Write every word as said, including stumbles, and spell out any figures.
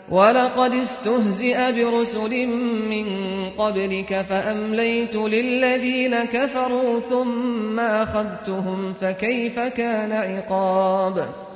وَلَقَدِ اسْتُهْزِئَ بِرُسُلٍ مِّن قَبْلِكَ فَأَمْلَيْتُ لِلَّذِينَ كَفَرُوا ثُمَّ أَخَذْتُهُمْ فَكَيْفَ كَانَ عِقَابِ